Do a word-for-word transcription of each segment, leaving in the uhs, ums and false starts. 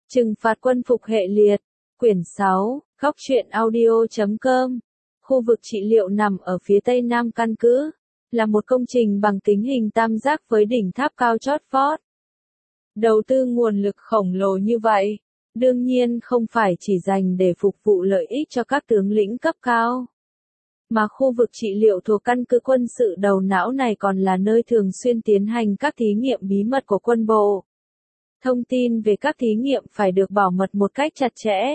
Trừng phạt quân phục hệ liệt, quyển sáu, góc truyện audio chấm com. Khu vực trị liệu nằm ở phía tây nam căn cứ, là một công trình bằng kính hình tam giác với đỉnh tháp cao chót vót. Đầu tư nguồn lực khổng lồ như vậy, đương nhiên không phải chỉ dành để phục vụ lợi ích cho các tướng lĩnh cấp cao, mà khu vực trị liệu thuộc căn cứ quân sự đầu não này còn là nơi thường xuyên tiến hành các thí nghiệm bí mật của quân bộ. Thông tin về các thí nghiệm phải được bảo mật một cách chặt chẽ.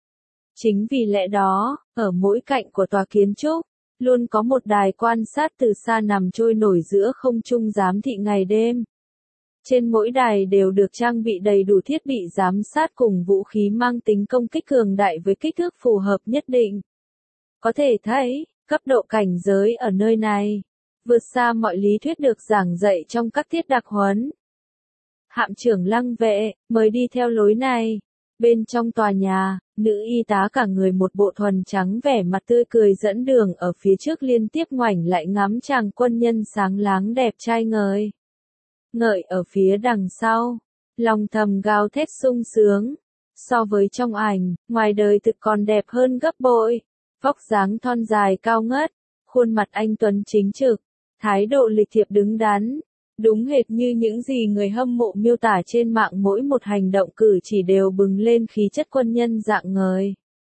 Chính vì lẽ đó, ở mỗi cạnh của tòa kiến trúc, luôn có một đài quan sát từ xa nằm trôi nổi giữa không trung giám thị ngày đêm. Trên mỗi đài đều được trang bị đầy đủ thiết bị giám sát cùng vũ khí mang tính công kích cường đại với kích thước phù hợp nhất định. Có thể thấy, cấp độ cảnh giới ở nơi này vượt xa mọi lý thuyết được giảng dạy trong các tiết đặc huấn. Hạm trưởng Lăng Vệ, mời đi theo lối này. Bên trong tòa nhà, nữ y tá cả người một bộ thuần trắng vẻ mặt tươi cười dẫn đường ở phía trước liên tiếp ngoảnh lại ngắm chàng quân nhân sáng láng đẹp trai ngời. Ngợi ở phía đằng sau, lòng thầm gào thét sung sướng. So với trong ảnh, ngoài đời thực còn đẹp hơn gấp bội. Vóc dáng thon dài cao ngất, khuôn mặt anh tuấn chính trực, thái độ lịch thiệp đứng đắn. Đúng hệt như những gì người hâm mộ miêu tả trên mạng, mỗi một hành động cử chỉ đều bừng lên khí chất quân nhân dạng ngời.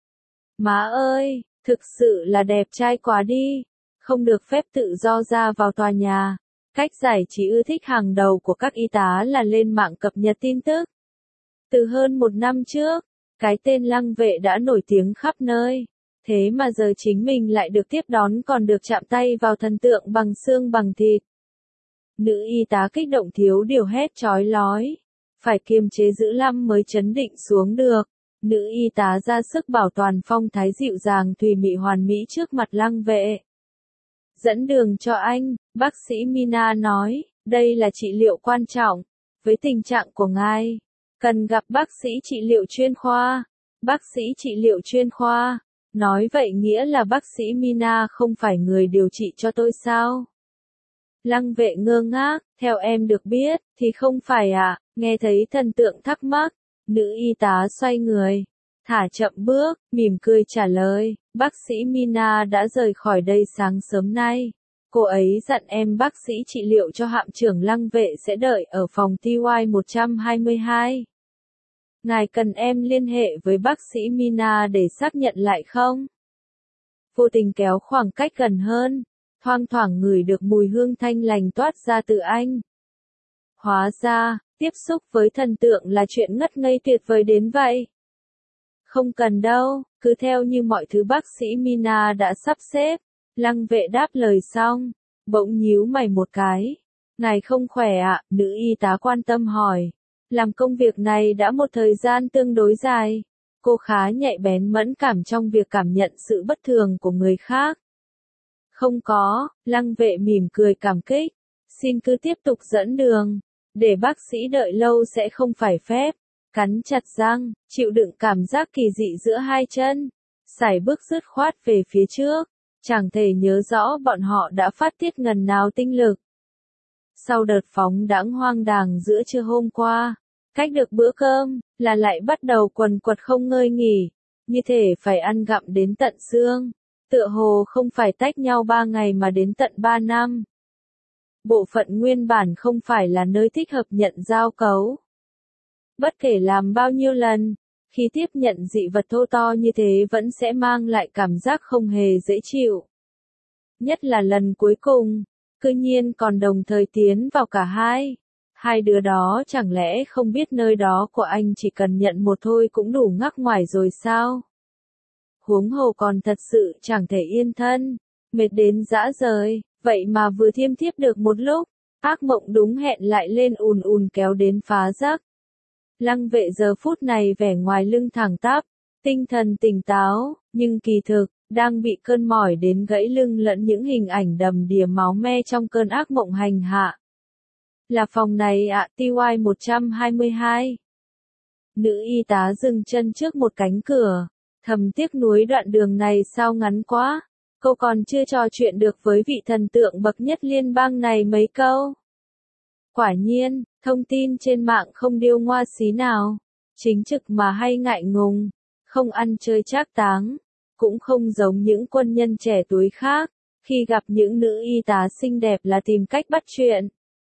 Má ơi, thực sự là đẹp trai quá đi, không được phép tự do ra vào tòa nhà. Cách giải trí ưa thích hàng đầu của các y tá là lên mạng cập nhật tin tức. Từ hơn một năm trước, cái tên Lăng Vệ đã nổi tiếng khắp nơi. Thế mà giờ chính mình lại được tiếp đón còn được chạm tay vào thần tượng bằng xương bằng thịt. Nữ y tá kích động thiếu điều hét chói lói. Phải kiềm chế giữ lăm mới chấn định xuống được. Nữ y tá ra sức bảo toàn phong thái dịu dàng thùy mị hoàn mỹ trước mặt Lăng Vệ. Dẫn đường cho anh, bác sĩ Mina nói, đây là trị liệu quan trọng. Với tình trạng của ngài, cần gặp bác sĩ trị liệu chuyên khoa. Bác sĩ trị liệu chuyên khoa. Nói vậy nghĩa là bác sĩ Mina không phải người điều trị cho tôi sao? Lăng Vệ ngơ ngác, theo em được biết, thì không phải ạ. Nghe thấy thần tượng thắc mắc, nữ y tá xoay người, thả chậm bước, mỉm cười trả lời, bác sĩ Mina đã rời khỏi đây sáng sớm nay. Cô ấy dặn em bác sĩ trị liệu cho hạm trưởng Lăng Vệ sẽ đợi ở phòng T Y một trăm hai mươi hai. Ngài cần em liên hệ với bác sĩ Mina để xác nhận lại không? Vô tình kéo khoảng cách gần hơn, thoang thoảng ngửi được mùi hương thanh lành toát ra từ anh. Hóa ra, tiếp xúc với thần tượng là chuyện ngất ngây tuyệt vời đến vậy. Không cần đâu, cứ theo như mọi thứ bác sĩ Mina đã sắp xếp. Lăng Vệ đáp lời xong, bỗng nhíu mày một cái. Ngài không khỏe ạ? Nữ y tá quan tâm hỏi. Làm công việc này đã một thời gian tương đối dài, cô khá nhạy bén mẫn cảm trong việc cảm nhận sự bất thường của người khác. Không có, Lăng Vệ mỉm cười cảm kích. Xin cứ tiếp tục dẫn đường. Để bác sĩ đợi lâu sẽ không phải phép. Cắn chặt răng, chịu đựng cảm giác kỳ dị giữa hai chân. Sải bước dứt khoát về phía trước. Chẳng thể nhớ rõ bọn họ đã phát tiết ngần nào tinh lực. Sau đợt phóng đãng hoang đàng giữa trưa hôm qua, cách được bữa cơm, là lại bắt đầu quần quật không ngơi nghỉ. Như thể phải ăn gặm đến tận xương. Tựa hồ không phải tách nhau ba ngày mà đến tận ba năm. Bộ phận nguyên bản không phải là nơi thích hợp nhận giao cấu. Bất kể làm bao nhiêu lần, khi tiếp nhận dị vật thô to như thế vẫn sẽ mang lại cảm giác không hề dễ chịu. Nhất là lần cuối cùng, cư nhiên còn đồng thời tiến vào cả hai. Hai đứa đó chẳng lẽ không biết nơi đó của anh chỉ cần nhận một thôi cũng đủ ngắc ngoài rồi sao? Huống hồ còn thật sự chẳng thể yên thân, mệt đến dã rời, vậy mà vừa thiêm thiếp được một lúc, ác mộng đúng hẹn lại lên ùn ùn kéo đến phá giấc. Lăng Vệ giờ phút này vẻ ngoài lưng thẳng tắp, tinh thần tỉnh táo, nhưng kỳ thực, đang bị cơn mỏi đến gãy lưng lẫn những hình ảnh đầm đìa máu me trong cơn ác mộng hành hạ. Là phòng này ạ, T Y một trăm hai mươi hai. Nữ y tá dừng chân trước một cánh cửa, thầm tiếc nuối đoạn đường này sao ngắn quá. Cô còn chưa trò chuyện được với vị thần tượng bậc nhất liên bang này mấy câu. Quả nhiên, thông tin trên mạng không điêu ngoa xí nào. chính trực mà hay ngại ngùng, không ăn chơi trác táng, cũng không giống những quân nhân trẻ tuổi khác, khi gặp những nữ y tá xinh đẹp là tìm cách bắt chuyện.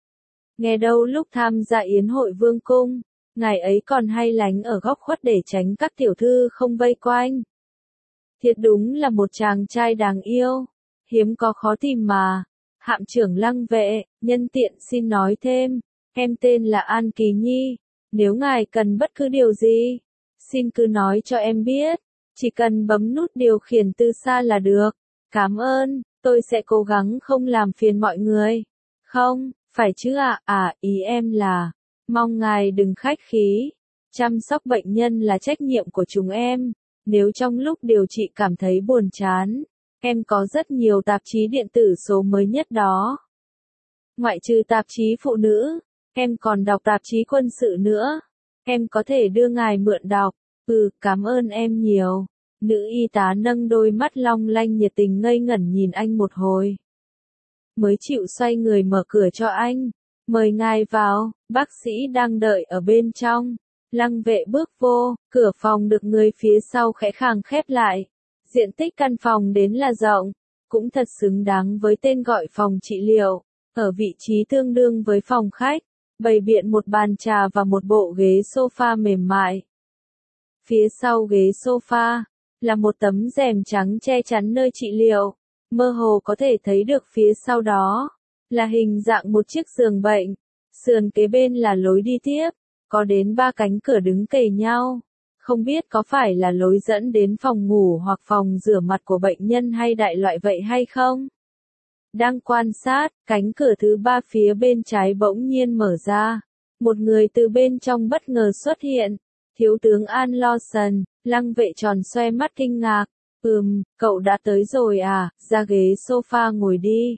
Nghe đâu lúc tham gia yến hội vương cung, ngài ấy còn hay lánh ở góc khuất để tránh các tiểu thư không vây quanh. Thiệt đúng là một chàng trai đáng yêu, hiếm có khó tìm mà. Hạm trưởng Lăng Vệ, nhân tiện xin nói thêm, em tên là An Kỳ Nhi, nếu ngài cần bất cứ điều gì, xin cứ nói cho em biết, chỉ cần bấm nút điều khiển từ xa là được. Cảm ơn, tôi sẽ cố gắng không làm phiền mọi người. Không, phải chứ ạ, à? à, ý em là, mong ngài đừng khách khí, chăm sóc bệnh nhân là trách nhiệm của chúng em, nếu trong lúc điều trị cảm thấy buồn chán, em có rất nhiều tạp chí điện tử số mới nhất đó. Ngoại trừ tạp chí phụ nữ, em còn đọc tạp chí quân sự nữa. Em có thể đưa ngài mượn đọc. Ừ, cảm ơn em nhiều. Nữ y tá nâng đôi mắt long lanh nhiệt tình ngây ngẩn nhìn anh một hồi. Mới chịu xoay người mở cửa cho anh. Mời ngài vào, bác sĩ đang đợi ở bên trong. Lăng Vệ bước vô, cửa phòng được người phía sau khẽ khàng khép lại. Diện tích căn phòng đến là rộng, cũng thật xứng đáng với tên gọi phòng trị liệu, ở vị trí tương đương với phòng khách, bày biện một bàn trà và một bộ ghế sofa mềm mại. Phía sau ghế sofa, là một tấm rèm trắng che chắn nơi trị liệu, mơ hồ có thể thấy được phía sau đó, là hình dạng một chiếc giường bệnh, sườn kế bên là lối đi tiếp, có đến ba cánh cửa đứng kề nhau. Không biết có phải là lối dẫn đến phòng ngủ hoặc phòng rửa mặt của bệnh nhân hay đại loại vậy hay không? Đang quan sát, cánh cửa thứ ba phía bên trái bỗng nhiên mở ra. Một người từ bên trong bất ngờ xuất hiện. Thiếu tướng An Lawson, Lăng Vệ tròn xoe mắt kinh ngạc. Ừm, cậu đã tới rồi à, ra ghế sofa ngồi đi.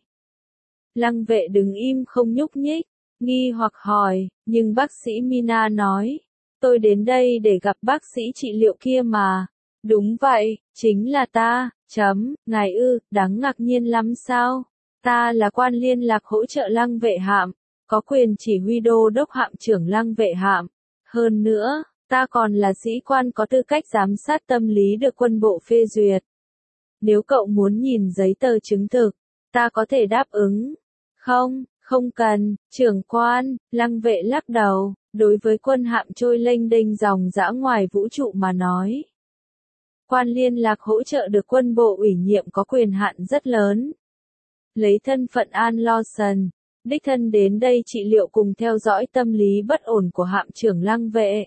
Lăng Vệ đứng im không nhúc nhích, nghi hoặc hỏi, nhưng bác sĩ Mina nói. Tôi đến đây để gặp bác sĩ trị liệu kia mà. Đúng vậy, chính là ta, chấm, ngài ư, đáng ngạc nhiên lắm sao? Ta là quan liên lạc hỗ trợ Lăng Vệ Hạm, có quyền chỉ huy đô đốc hạm trưởng Lăng Vệ Hạm. Hơn nữa, ta còn là sĩ quan có tư cách giám sát tâm lý được quân bộ phê duyệt. Nếu cậu muốn nhìn giấy tờ chứng thực, ta có thể đáp ứng. Không, không cần, trưởng quan, Lăng Vệ lắc đầu. Đối với quân hạm trôi lênh đênh dòng dã ngoài vũ trụ mà nói. Quan liên lạc hỗ trợ được quân bộ ủy nhiệm có quyền hạn rất lớn. Lấy thân phận An Lawson, đích thân đến đây trị liệu cùng theo dõi tâm lý bất ổn của hạm trưởng Lăng Vệ.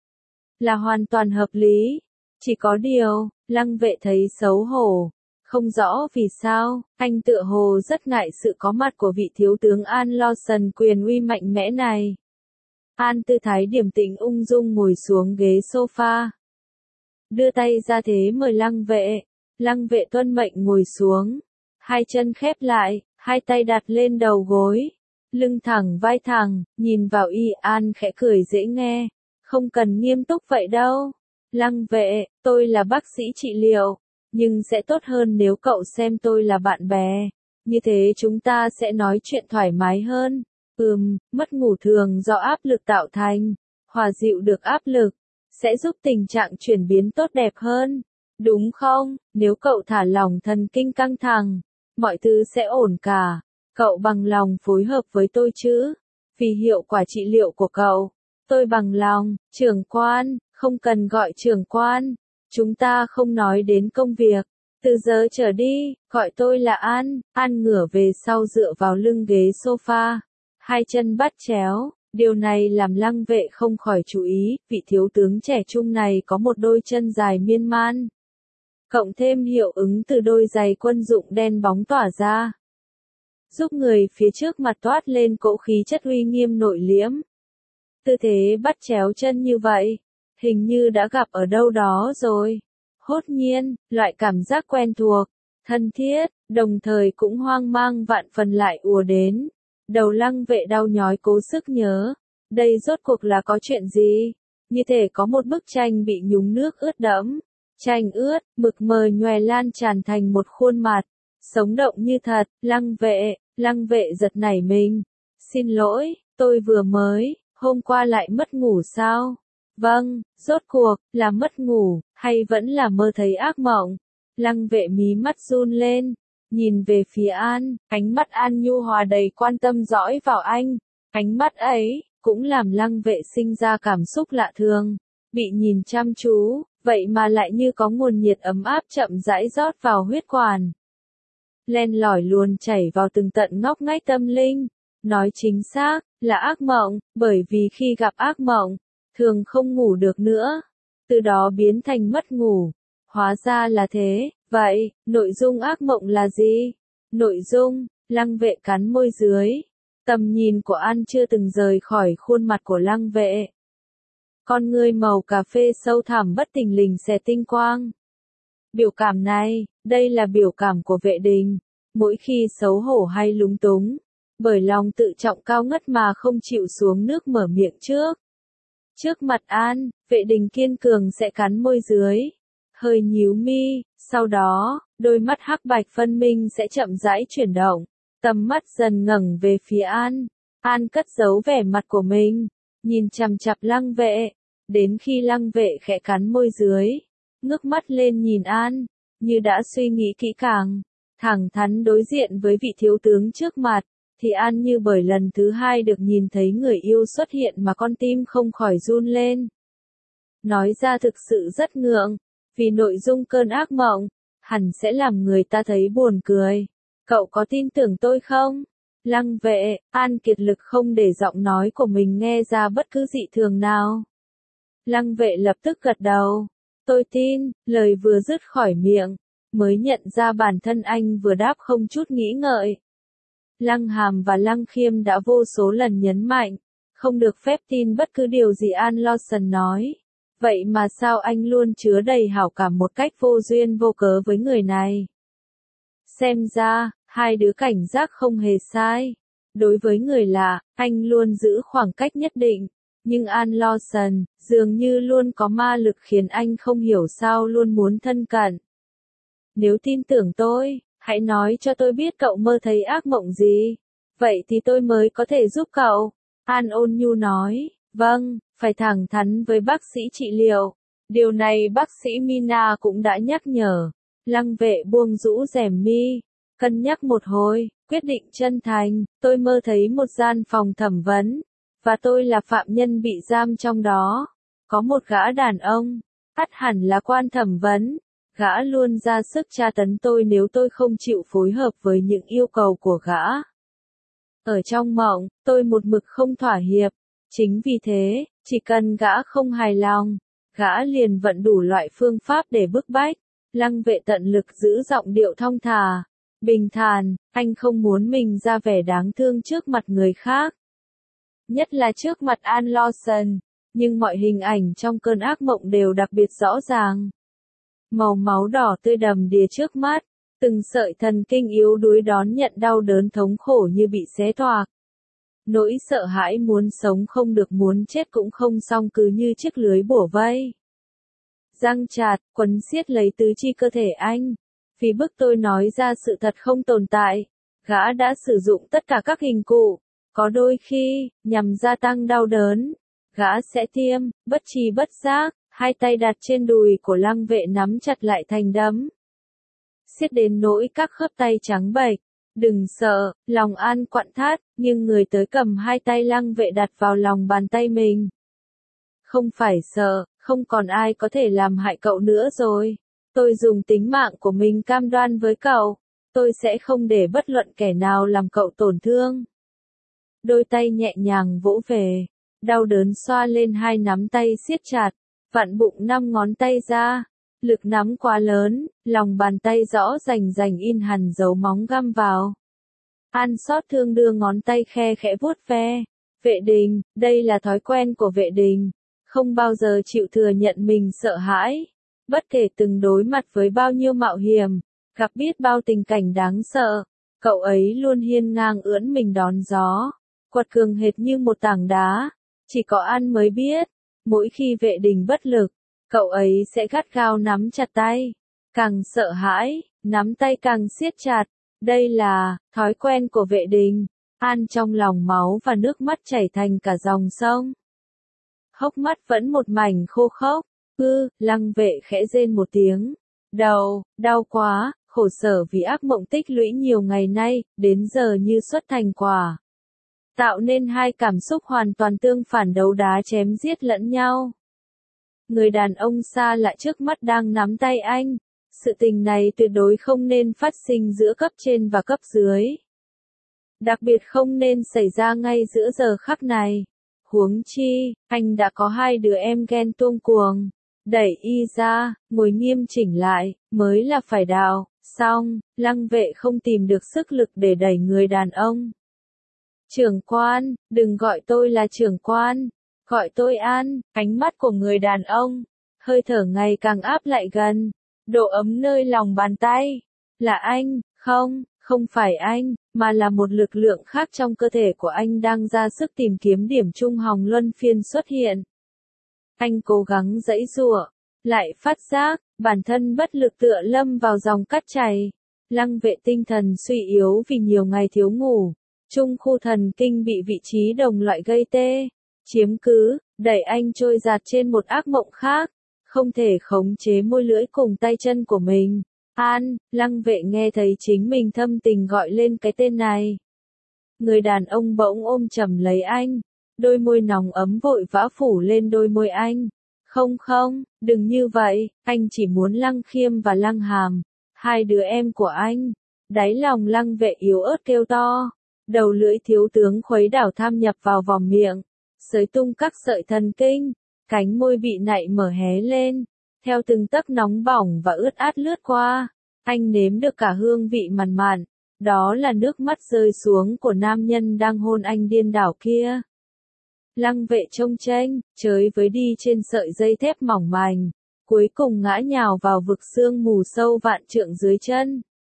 Là hoàn toàn hợp lý. Chỉ có điều, Lăng Vệ thấy xấu hổ. Không rõ vì sao, anh tựa hồ rất ngại sự có mặt của vị thiếu tướng An Lawson quyền uy mạnh mẽ này. An tư thái điềm tĩnh ung dung ngồi xuống ghế sofa. Đưa tay ra thế mời Lăng Vệ. Lăng Vệ tuân mệnh ngồi xuống. Hai chân khép lại, hai tay đặt lên đầu gối. Lưng thẳng vai thẳng, nhìn vào y An khẽ cười dễ nghe. Không cần nghiêm túc vậy đâu. Lăng Vệ, tôi là bác sĩ trị liệu. Nhưng sẽ tốt hơn nếu cậu xem tôi là bạn bè. Như thế chúng ta sẽ nói chuyện thoải mái hơn. Ừm, mất ngủ thường do áp lực tạo thành, hòa dịu được áp lực, sẽ giúp tình trạng chuyển biến tốt đẹp hơn. Đúng không? Nếu cậu thả lỏng thần kinh căng thẳng, mọi thứ sẽ ổn cả. Cậu bằng lòng phối hợp với tôi chứ? Vì hiệu quả trị liệu của cậu, tôi bằng lòng. Trưởng quan, không cần gọi trưởng quan. Chúng ta không nói đến công việc. Từ giờ trở đi, gọi tôi là An. An ngửa về sau dựa vào lưng ghế sofa. Hai chân bắt chéo, điều này làm Lăng Vệ không khỏi chú ý, vị thiếu tướng trẻ trung này có một đôi chân dài miên man. Cộng thêm hiệu ứng từ đôi giày quân dụng đen bóng tỏa ra. Giúp người phía trước mặt toát lên cỗ khí chất uy nghiêm nội liễm. Tư thế bắt chéo chân như vậy, hình như đã gặp ở đâu đó rồi. Hốt nhiên, loại cảm giác quen thuộc, thân thiết, đồng thời cũng hoang mang vạn phần lại ùa đến. Đầu Lăng Vệ đau nhói cố sức nhớ, đây rốt cuộc là có chuyện gì? Như thể có một bức tranh bị nhúng nước ướt đẫm, tranh ướt, mực mờ nhòe lan tràn thành một khuôn mặt, sống động như thật. Lăng Vệ, Lăng Vệ giật nảy mình. Xin lỗi, tôi vừa mới, hôm qua lại mất ngủ sao? Vâng, rốt cuộc, là mất ngủ, hay vẫn là mơ thấy ác mộng? Lăng vệ mí mắt run lên, nhìn về phía An, ánh mắt An nhu hòa đầy quan tâm dõi vào anh. Ánh mắt ấy, cũng làm lăng vệ sinh ra cảm xúc lạ thường. Bị nhìn chăm chú, vậy mà lại như có nguồn nhiệt ấm áp chậm rãi rót vào huyết quản. Len lỏi luồn chảy vào từng tận ngóc ngách tâm linh. Nói chính xác, là ác mộng, bởi vì khi gặp ác mộng, thường không ngủ được nữa. Từ đó biến thành mất ngủ. Hóa ra là thế, vậy, nội dung ác mộng là gì? Nội dung, lăng vệ cắn môi dưới. Tầm nhìn của An chưa từng rời khỏi khuôn mặt của lăng vệ. Con ngươi màu cà phê sâu thẳm bất thình lình xẹt tinh quang. Biểu cảm này, đây là biểu cảm của Vệ Đình. Mỗi khi xấu hổ hay lúng túng, bởi lòng tự trọng cao ngất mà không chịu xuống nước mở miệng trước. Trước mặt An, Vệ Đình kiên cường sẽ cắn môi dưới, hơi nhíu mi, sau đó, đôi mắt hắc bạch phân minh sẽ chậm rãi chuyển động, tầm mắt dần ngẩng về phía An. An cất giấu vẻ mặt của mình, nhìn chằm chằm lăng vệ, đến khi lăng vệ khẽ cắn môi dưới, ngước mắt lên nhìn An, như đã suy nghĩ kỹ càng, thẳng thắn đối diện với vị thiếu tướng trước mặt, thì An như bởi lần thứ hai được nhìn thấy người yêu xuất hiện mà con tim không khỏi run lên. Nói ra thực sự rất ngượng, vì nội dung cơn ác mộng, hẳn sẽ làm người ta thấy buồn cười. Cậu có tin tưởng tôi không? Lăng vệ, An kiệt lực không để giọng nói của mình nghe ra bất cứ dị thường nào. Lăng vệ lập tức gật đầu. Tôi tin, lời vừa dứt khỏi miệng, mới nhận ra bản thân anh vừa đáp không chút nghĩ ngợi. Lăng Hàm và Lăng Khiêm đã vô số lần nhấn mạnh, không được phép tin bất cứ điều gì An Lawson nói. Vậy mà sao anh luôn chứa đầy hảo cảm một cách vô duyên vô cớ với người này? Xem ra, hai đứa cảnh giác không hề sai. Đối với người lạ, anh luôn giữ khoảng cách nhất định. Nhưng An Lawson, dường như luôn có ma lực khiến anh không hiểu sao luôn muốn thân cận. Nếu tin tưởng tôi, hãy nói cho tôi biết cậu mơ thấy ác mộng gì. Vậy thì tôi mới có thể giúp cậu. An ôn nhu nói, vâng, phải thẳng thắn với bác sĩ trị liệu. Điều này bác sĩ Mina cũng đã nhắc nhở. Lăng vệ buông rũ rèm mi, cân nhắc một hồi, quyết định chân thành, tôi mơ thấy một gian phòng thẩm vấn, và tôi là phạm nhân bị giam trong đó. Có một gã đàn ông, ắt hẳn là quan thẩm vấn, gã luôn ra sức tra tấn tôi nếu tôi không chịu phối hợp với những yêu cầu của gã. Ở trong mộng, tôi một mực không thỏa hiệp, chính vì thế, chỉ cần gã không hài lòng, gã liền vận đủ loại phương pháp để bức bách. Lăng vệ tận lực giữ giọng điệu thong thả, bình thản, anh không muốn mình ra vẻ đáng thương trước mặt người khác. Nhất là trước mặt An Lawson, nhưng mọi hình ảnh trong cơn ác mộng đều đặc biệt rõ ràng. Màu máu đỏ tươi đầm đìa trước mắt, từng sợi thần kinh yếu đuối đón nhận đau đớn thống khổ như bị xé toạc. Nỗi sợ hãi muốn sống không được muốn chết cũng không xong cứ như chiếc lưới bủa vây. Răng chặt, quấn siết lấy tứ chi cơ thể anh. Vì bức tôi nói ra sự thật không tồn tại. Gã đã sử dụng tất cả các hình cụ. Có đôi khi, nhằm gia tăng đau đớn. Gã sẽ tiêm, bất tri bất giác, hai tay đặt trên đùi của lăng vệ nắm chặt lại thành đấm. Siết đến nỗi các khớp tay trắng bệch. Đừng sợ, lòng An quặn thắt, nhưng người tới cầm hai tay lăng vệ đặt vào lòng bàn tay mình. Không phải sợ, không còn ai có thể làm hại cậu nữa rồi. Tôi dùng tính mạng của mình cam đoan với cậu. Tôi sẽ không để bất luận kẻ nào làm cậu tổn thương. Đôi tay nhẹ nhàng vỗ về. Đau đớn xoa lên hai nắm tay siết chặt. Vặn bụng năm ngón tay ra. Lực nắm quá lớn, lòng bàn tay rõ rành rành in hằn dấu móng găm vào. An xót thương đưa ngón tay khe khẽ vuốt ve. Vệ Đình, đây là thói quen của Vệ Đình. Không bao giờ chịu thừa nhận mình sợ hãi. Bất kể từng đối mặt với bao nhiêu mạo hiểm, gặp biết bao tình cảnh đáng sợ, cậu ấy luôn hiên ngang ưỡn mình đón gió, quật cường hệt như một tảng đá. Chỉ có An mới biết, mỗi khi Vệ Đình bất lực, cậu ấy sẽ gắt gao nắm chặt tay. Càng sợ hãi, nắm tay càng siết chặt. Đây là thói quen của Vệ Đình. An trong lòng máu và nước mắt chảy thành cả dòng sông. hốc mắt vẫn một mảnh khô khốc. Ư, Lăng Vệ khẽ rên một tiếng. Đầu, đau quá, khổ sở vì ác mộng tích lũy nhiều ngày nay, đến giờ như xuất thành quả. Tạo nên hai cảm xúc hoàn toàn tương phản đấu đá chém giết lẫn nhau. Người đàn ông xa lạ trước mắt đang nắm tay anh. Sự tình này tuyệt đối không nên phát sinh giữa cấp trên và cấp dưới. Đặc biệt không nên xảy ra ngay giữa giờ khắc này. Huống chi, anh đã có hai đứa em ghen tuông cuồng. Đẩy y ra, ngồi nghiêm chỉnh lại, mới là phải đào. Xong, Lăng Vệ không tìm được sức lực để đẩy người đàn ông. Trưởng quan, đừng gọi tôi là trưởng quan. Gọi tôi An. Ánh mắt của người đàn ông. Hơi thở ngày càng áp lại gần. Độ ấm nơi lòng bàn tay. Là anh, không, không phải anh, mà là một lực lượng khác trong cơ thể của anh đang ra sức tìm kiếm điểm trung hồng luân phiên xuất hiện. Anh cố gắng giãy giụa, lại phát giác, bản thân bất lực tựa lâm vào dòng cát chảy. Lăng Vệ tinh thần suy yếu vì nhiều ngày thiếu ngủ. Trung khu thần kinh bị vị trí đồng loại gây tê, chiếm cứ, đẩy anh trôi dạt trên một ác mộng khác. Không thể khống chế môi lưỡi cùng tay chân của mình. An, Lăng Vệ nghe thấy chính mình thâm tình gọi lên cái tên này. Người đàn ông bỗng ôm chầm lấy anh. Đôi môi nóng ấm vội vã phủ lên đôi môi anh. Không không, đừng như vậy, anh chỉ muốn Lăng Khiêm và Lăng Hàm. Hai đứa em của anh. Đáy lòng Lăng Vệ yếu ớt kêu to. Đầu lưỡi thiếu tướng khuấy đảo tham nhập vào vòng miệng. Xới tung các sợi thần kinh. Cánh môi bị nạy mở hé lên. Theo từng tấc nóng bỏng và ướt át lướt qua. Anh nếm được cả hương vị mặn mặn. Đó là nước mắt rơi xuống của nam nhân đang hôn anh điên đảo kia. Lăng Vệ trông chênh, chới với đi trên sợi dây thép mỏng manh. Cuối cùng ngã nhào vào vực sương mù sâu vạn trượng dưới chân.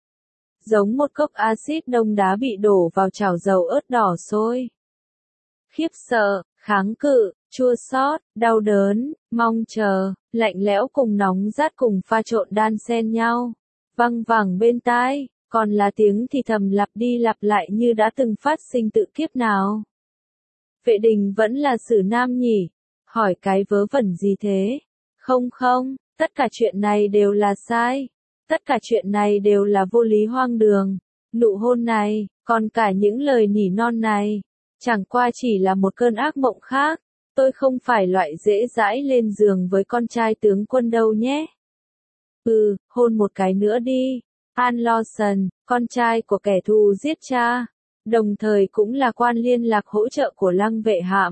Giống một cốc axit đông đá bị đổ vào chảo dầu ớt đỏ sôi. Khiếp sợ, kháng cự, chua xót, đau đớn, mong chờ, lạnh lẽo cùng nóng rát cùng pha trộn đan xen nhau. Văng vẳng bên tai, còn là tiếng thì thầm lặp đi lặp lại như đã từng phát sinh tự kiếp nào. Vệ Đình vẫn là Sử Nam nhỉ? Hỏi cái vớ vẩn gì thế? Không không, tất cả chuyện này đều là sai. Tất cả chuyện này đều là vô lý hoang đường. Nụ hôn này, còn cả những lời nỉ non này, chẳng qua chỉ là một cơn ác mộng khác. Tôi không phải loại dễ dãi lên giường với con trai tướng quân đâu nhé. Ừ, hôn một cái nữa đi. An Lawson, con trai của kẻ thù giết cha, đồng thời cũng là quan liên lạc hỗ trợ của Lăng Vệ Hạm.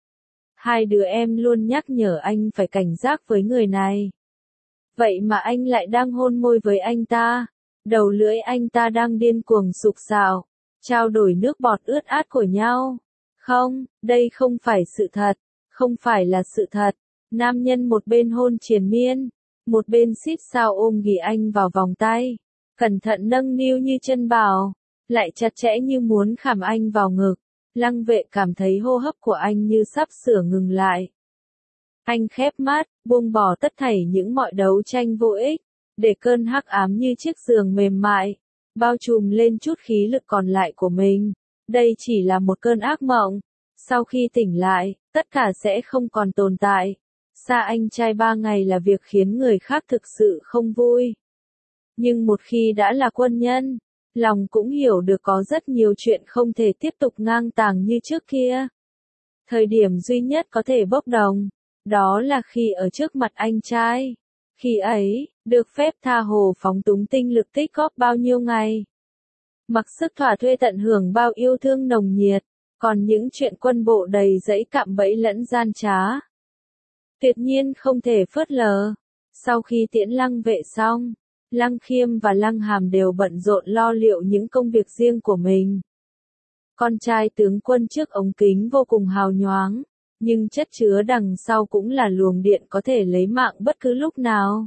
Hai đứa em luôn nhắc nhở anh phải cảnh giác với người này. Vậy mà anh lại đang hôn môi với anh ta. Đầu lưỡi anh ta đang điên cuồng sục sạo, trao đổi nước bọt ướt át của nhau. Không, đây không phải sự thật. Không phải là sự thật. Nam nhân một bên hôn triền miên, một bên xít sao ôm ghì anh vào vòng tay. Cẩn thận nâng niu như chân bào, lại chặt chẽ như muốn khảm anh vào ngực. Lăng Vệ cảm thấy hô hấp của anh như sắp sửa ngừng lại. Anh khép mắt, buông bỏ tất thảy những mọi đấu tranh vô ích, để cơn hắc ám như chiếc giường mềm mại, bao trùm lên chút khí lực còn lại của mình. Đây chỉ là một cơn ác mộng. Sau khi tỉnh lại, tất cả sẽ không còn tồn tại. Xa anh trai ba ngày là việc khiến người khác thực sự không vui. Nhưng một khi đã là quân nhân, lòng cũng hiểu được có rất nhiều chuyện không thể tiếp tục ngang tàng như trước kia. Thời điểm duy nhất có thể bốc đồng, đó là khi ở trước mặt anh trai. Khi ấy, được phép tha hồ phóng túng tinh lực tích góp bao nhiêu ngày. Mặc sức thỏa thuê tận hưởng bao yêu thương nồng nhiệt, còn những chuyện quân bộ đầy dẫy cạm bẫy lẫn gian trá. Tuyệt nhiên không thể phớt lờ. Sau khi tiễn Lăng Vệ xong, Lăng Khiêm và Lăng Hàm đều bận rộn lo liệu những công việc riêng của mình. Con trai tướng quân trước ống kính vô cùng hào nhoáng, nhưng chất chứa đằng sau cũng là luồng điện có thể lấy mạng bất cứ lúc nào.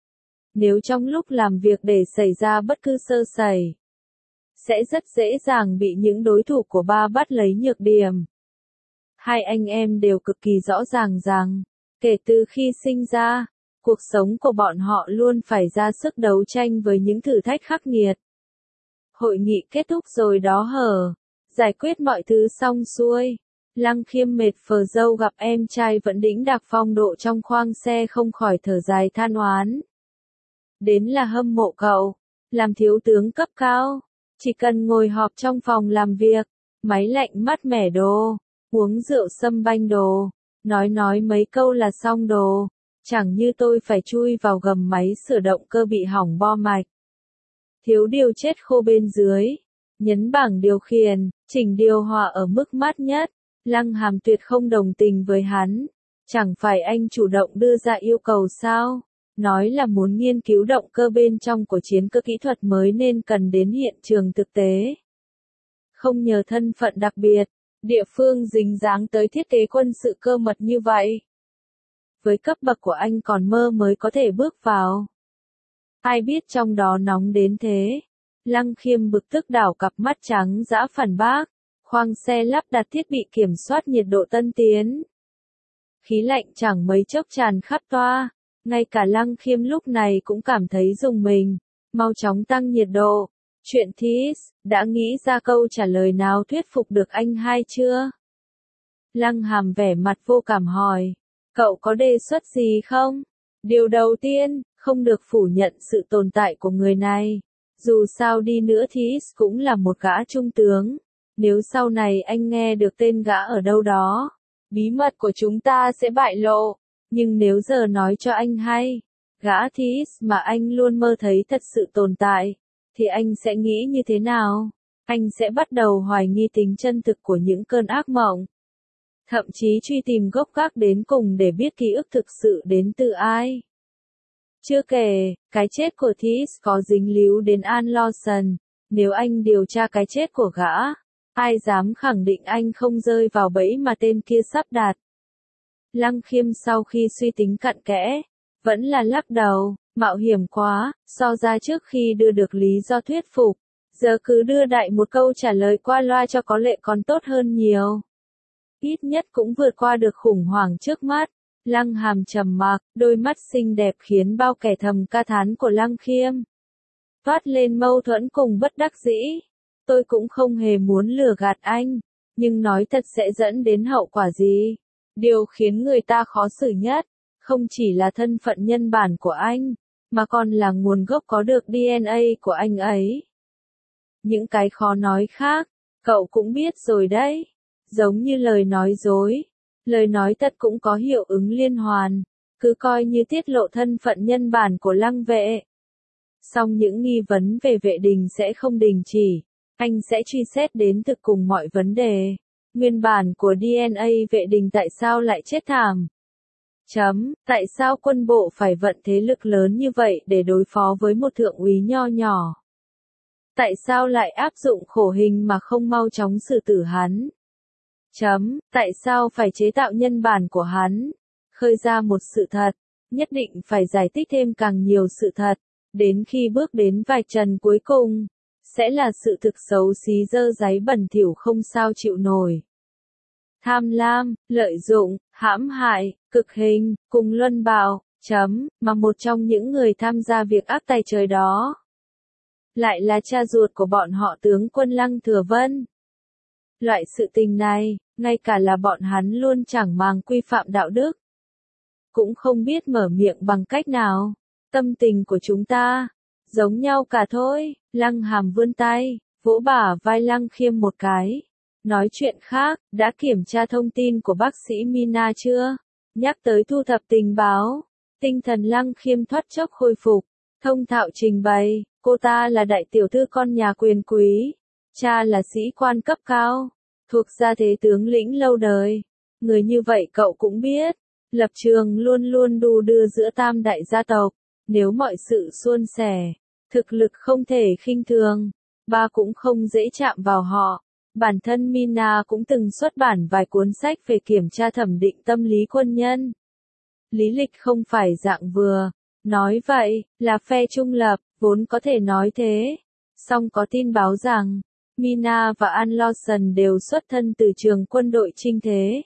Nếu trong lúc làm việc để xảy ra bất cứ sơ sẩy, sẽ rất dễ dàng bị những đối thủ của ba bắt lấy nhược điểm. Hai anh em đều cực kỳ rõ ràng rằng, kể từ khi sinh ra, cuộc sống của bọn họ luôn phải ra sức đấu tranh với những thử thách khắc nghiệt. Hội nghị kết thúc rồi đó hở, giải quyết mọi thứ xong xuôi. Lăng Khiêm mệt phờ dâu gặp em trai vẫn đĩnh đạc phong độ trong khoang xe không khỏi thở dài than oán. Đến là hâm mộ cậu, làm thiếu tướng cấp cao, chỉ cần ngồi họp trong phòng làm việc, máy lạnh mát mẻ đồ, uống rượu sâm banh đồ, nói nói mấy câu là xong đồ, chẳng như tôi phải chui vào gầm máy sửa động cơ bị hỏng bo mạch. Thiếu điều chết khô bên dưới, nhấn bảng điều khiển, chỉnh điều hòa ở mức mát nhất, Lăng Hàm tuyệt không đồng tình với hắn, chẳng phải anh chủ động đưa ra yêu cầu sao, nói là muốn nghiên cứu động cơ bên trong của chiến cơ kỹ thuật mới nên cần đến hiện trường thực tế. Không nhờ thân phận đặc biệt, địa phương dính dáng tới thiết kế quân sự cơ mật như vậy. Với cấp bậc của anh còn mơ mới có thể bước vào. Ai biết trong đó nóng đến thế. Lăng Khiêm bực tức đảo cặp mắt trắng dã phản bác. Khoang xe lắp đặt thiết bị kiểm soát nhiệt độ tân tiến. Khí lạnh chẳng mấy chốc tràn khắp toa. Ngay cả Lăng Khiêm lúc này cũng cảm thấy rùng mình. Mau chóng tăng nhiệt độ. Chuyện This, đã nghĩ ra câu trả lời nào thuyết phục được anh hai chưa? Lăng Hàm vẻ mặt vô cảm hỏi. Cậu có đề xuất gì không? Điều đầu tiên, không được phủ nhận sự tồn tại của người này. Dù sao đi nữa This cũng là một gã trung tướng. Nếu sau này anh nghe được tên gã ở đâu đó, bí mật của chúng ta sẽ bại lộ. Nhưng nếu giờ nói cho anh hay, gã This mà anh luôn mơ thấy thật sự tồn tại, thì anh sẽ nghĩ như thế nào? Anh sẽ bắt đầu hoài nghi tính chân thực của những cơn ác mộng. Thậm chí truy tìm gốc gác đến cùng để biết ký ức thực sự đến từ ai. Chưa kể, cái chết của This có dính líu đến An Lawson. Nếu anh điều tra cái chết của gã, ai dám khẳng định anh không rơi vào bẫy mà tên kia sắp đặt. Lăng Khiêm sau khi suy tính cặn kẽ, vẫn là lắc đầu, mạo hiểm quá, so ra trước khi đưa được lý do thuyết phục, giờ cứ đưa đại một câu trả lời qua loa cho có lệ còn tốt hơn nhiều. Ít nhất cũng vượt qua được khủng hoảng trước mắt. Lăng Hàm trầm mặc, đôi mắt xinh đẹp khiến bao kẻ thầm ca thán của Lăng Khiêm toát lên mâu thuẫn cùng bất đắc dĩ. Tôi cũng không hề muốn lừa gạt anh, nhưng nói thật sẽ dẫn đến hậu quả gì? Điều khiến người ta khó xử nhất, không chỉ là thân phận nhân bản của anh, mà còn là nguồn gốc có được đê en a của anh ấy. Những cái khó nói khác, cậu cũng biết rồi đấy. Giống như lời nói dối, lời nói thật cũng có hiệu ứng liên hoàn, cứ coi như tiết lộ thân phận nhân bản của Lăng Vệ. Song những nghi vấn về Vệ Đình sẽ không đình chỉ, anh sẽ truy xét đến thực cùng mọi vấn đề. Nguyên bản của đê en a Vệ Đình tại sao lại chết thảm? Chấm, tại sao quân bộ phải vận thế lực lớn như vậy để đối phó với một thượng úy nho nhỏ? Tại sao lại áp dụng khổ hình mà không mau chóng xử tử hắn? Chấm, tại sao phải chế tạo nhân bản của hắn? Khơi ra một sự thật, nhất định phải giải thích thêm càng nhiều sự thật, đến khi bước đến vạch trần cuối cùng, sẽ là sự thực xấu xí dơ dáy bẩn thỉu không sao chịu nổi. Tham lam, lợi dụng, hãm hại, cực hình, cùng luân bạo, chấm, mà một trong những người tham gia việc ác tài trời đó, lại là cha ruột của bọn họ tướng quân Lăng Thừa Vân. Loại sự tình này, ngay cả là bọn hắn luôn chẳng màng quy phạm đạo đức, cũng không biết mở miệng bằng cách nào. Tâm tình của chúng ta, giống nhau cả thôi. Lăng Hàm vươn tay, vỗ bả vai Lăng Khiêm một cái. Nói chuyện khác, đã kiểm tra thông tin của bác sĩ Mina chưa? Nhắc tới thu thập tình báo, tinh thần Lăng Khiêm thoát chốc khôi phục, thông thạo trình bày, cô ta là đại tiểu thư con nhà quyền quý, cha là sĩ quan cấp cao, thuộc gia thế tướng lĩnh lâu đời. Người như vậy cậu cũng biết, lập trường luôn luôn đu đưa giữa tam đại gia tộc, nếu mọi sự suôn sẻ, thực lực không thể khinh thường, ba cũng không dễ chạm vào họ. Bản thân Mina cũng từng xuất bản vài cuốn sách về kiểm tra thẩm định tâm lý quân nhân. Lý lịch không phải dạng vừa, nói vậy, là phe trung lập, vốn có thể nói thế. Song có tin báo rằng, Mina và An Lawson đều xuất thân từ trường quân đội trinh thế.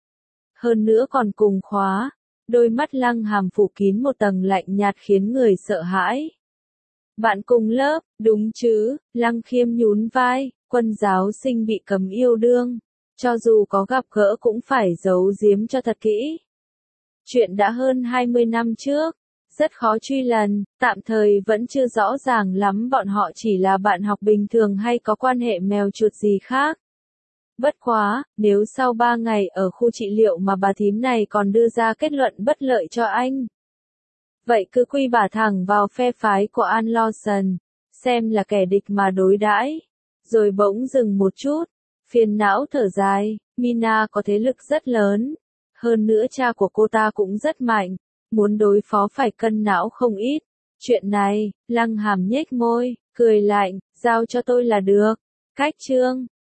Hơn nữa còn cùng khóa, đôi mắt Lăng Hàm phủ kín một tầng lạnh nhạt khiến người sợ hãi. Bạn cùng lớp, đúng chứ? Lăng Khiêm nhún vai, quân giáo sinh bị cấm yêu đương. cho dù có gặp gỡ cũng phải giấu giếm cho thật kỹ. Chuyện đã hơn hai mươi năm trước, rất khó truy lần, tạm thời vẫn chưa rõ ràng lắm bọn họ chỉ là bạn học bình thường hay có quan hệ mèo chuột gì khác. Bất quá, nếu sau ba ngày ở khu trị liệu mà bà thím này còn đưa ra kết luận bất lợi cho anh, vậy cứ quy bà thẳng vào phe phái của An Lawson, xem là kẻ địch mà đối đãi. Rồi bỗng dừng một chút, phiền não thở dài, Mina có thế lực rất lớn. Hơn nữa cha của cô ta cũng rất mạnh, muốn đối phó phải cân não không ít. Chuyện này, Lăng Hàm nhếch môi, cười lạnh, giao cho tôi là được. Cách chương